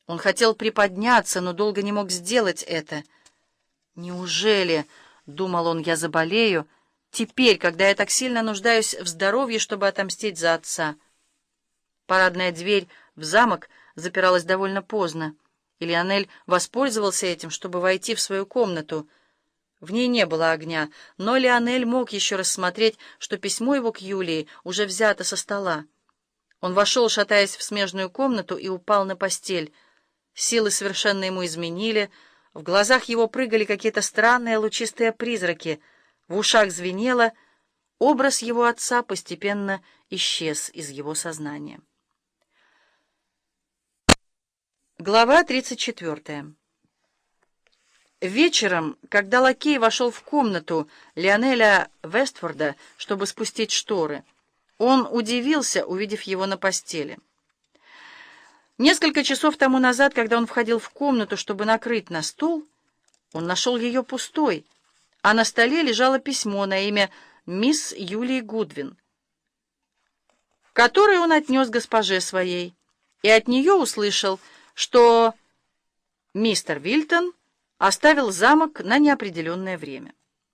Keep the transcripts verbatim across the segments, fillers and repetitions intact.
Он хотел приподняться, но долго не мог сделать это. «Неужели, — думал он, — я заболею теперь, когда я так сильно нуждаюсь в здоровье, чтобы отомстить за отца?» Парадная дверь в замок запиралась довольно поздно, и Лионель воспользовался этим, чтобы войти в свою комнату. В ней не было огня, но Лионель мог еще рассмотреть, что письмо его к Юлии уже взято со стола. Он вошел, шатаясь в смежную комнату, и упал на постель. Силы совершенно ему изменили, в глазах его прыгали какие-то странные лучистые призраки, в ушах звенело, образ его отца постепенно исчез из его сознания. Глава тридцать четвёртая. Вечером, когда лакей вошел в комнату Лионеля Вестфорда, чтобы спустить шторы, он удивился, увидев его на постели. Несколько часов тому назад, когда он входил в комнату, чтобы накрыть на стол, он нашел ее пустой, а на столе лежало письмо на имя мисс Юлии Гудвин, которое он отнес госпоже своей, и от нее услышал, что мистер Вильтон оставил замок на неопределенное время.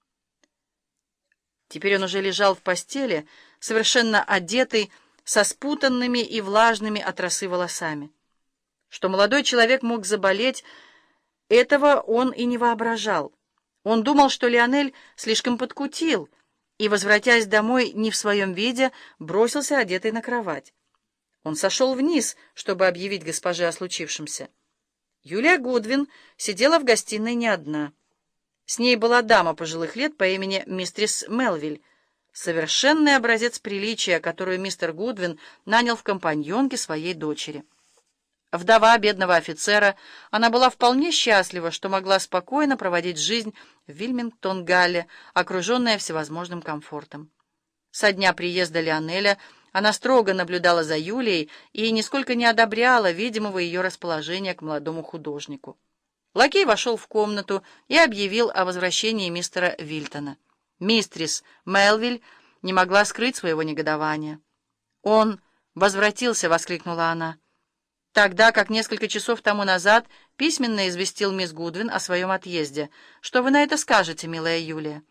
Теперь он уже лежал в постели, совершенно одетый, со спутанными и влажными от росы волосами. Что молодой человек мог заболеть, этого он и не воображал. Он думал, что Лионель слишком подкутил, и, возвратясь домой не в своем виде, бросился одетый на кровать. Он сошел вниз, чтобы объявить госпоже о случившемся. Юлия Гудвин сидела в гостиной не одна. С ней была дама пожилых лет по имени мистрис Мелвиль, совершенный образец приличия, которую мистер Гудвин нанял в компаньонке своей дочери. Вдова бедного офицера, она была вполне счастлива, что могла спокойно проводить жизнь в Вильмингтон-Галле, окруженная всевозможным комфортом. Со дня приезда Лионеля она строго наблюдала за Юлией и нисколько не одобряла видимого ее расположения к молодому художнику. Лакей вошел в комнату и объявил о возвращении мистера Вильтона. Мистрис Мелвиль не могла скрыть своего негодования. «Он возвратился!» — воскликнула она. «Тогда как несколько часов тому назад письменно известил мисс Гудвин о своем отъезде. Что вы на это скажете, милая Юлия?»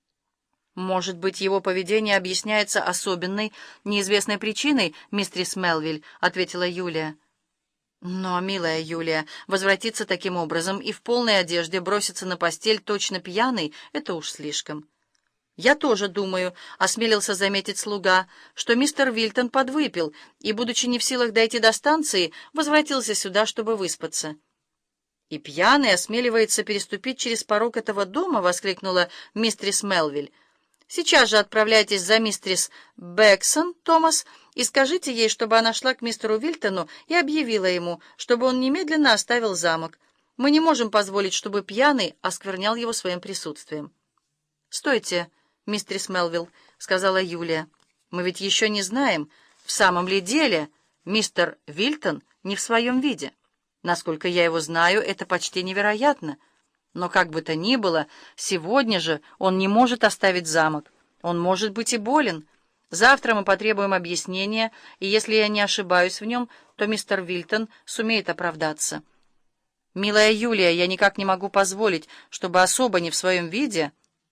«Может быть, его поведение объясняется особенной, неизвестной причиной, мистрис Мелвиль», — ответила Юлия. «Но, милая Юлия, возвратиться таким образом и в полной одежде броситься на постель точно пьяный — это уж слишком». «Я тоже думаю», — осмелился заметить слуга, «что мистер Вильтон подвыпил и, будучи не в силах дойти до станции, возвратился сюда, чтобы выспаться». «И пьяный осмеливается переступить через порог этого дома?» — воскликнула мистрис Мелвиль. «Сейчас же отправляйтесь за мистрис Бэксон, Томас, и скажите ей, чтобы она шла к мистеру Вильтону и объявила ему, чтобы он немедленно оставил замок. Мы не можем позволить, чтобы пьяный осквернял его своим присутствием». «Стойте, мистрис Мелвилл», — сказала Юлия. «Мы ведь еще не знаем, в самом ли деле мистер Вильтон не в своем виде. Насколько я его знаю, это почти невероятно. Но как бы то ни было, сегодня же он не может оставить замок. Он может быть и болен. Завтра мы потребуем объяснения, и если я не ошибаюсь в нем, то мистер Вильтон сумеет оправдаться. Милая Юлия, я никак не могу позволить, чтобы особо не в своем виде...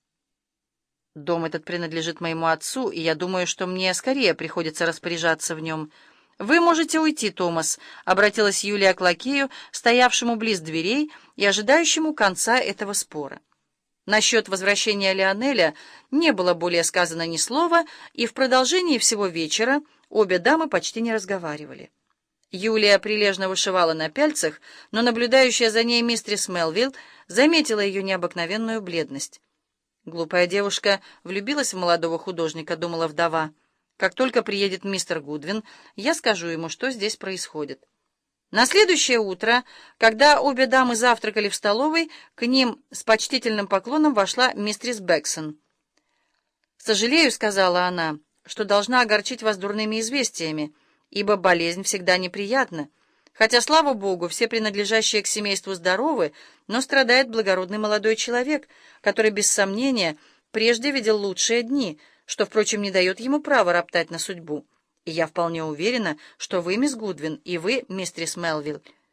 Дом этот принадлежит моему отцу, и я думаю, что мне скорее приходится распоряжаться в нем. «Вы можете уйти, Томас», — обратилась Юлия к лакею, стоявшему близ дверей и ожидающему конца этого спора. Насчет возвращения Лионеля не было более сказано ни слова, и в продолжении всего вечера обе дамы почти не разговаривали. Юлия прилежно вышивала на пяльцах, но наблюдающая за ней мистрис Мелвилл заметила ее необыкновенную бледность. «Глупая девушка влюбилась в молодого художника», — думала вдова. «Как только приедет мистер Гудвин, я скажу ему, что здесь происходит». На следующее утро, когда обе дамы завтракали в столовой, к ним с почтительным поклоном вошла мистрис Бэксон. «Сожалею», — сказала она, — «что должна огорчить вас дурными известиями, ибо болезнь всегда неприятна. Хотя, слава Богу, все принадлежащие к семейству здоровы, но страдает благородный молодой человек, который, без сомнения, прежде видел лучшие дни, что, впрочем, не дает ему права роптать на судьбу. И я вполне уверена, что вы, мисс Гудвин, и вы, мистрис Мелвилл,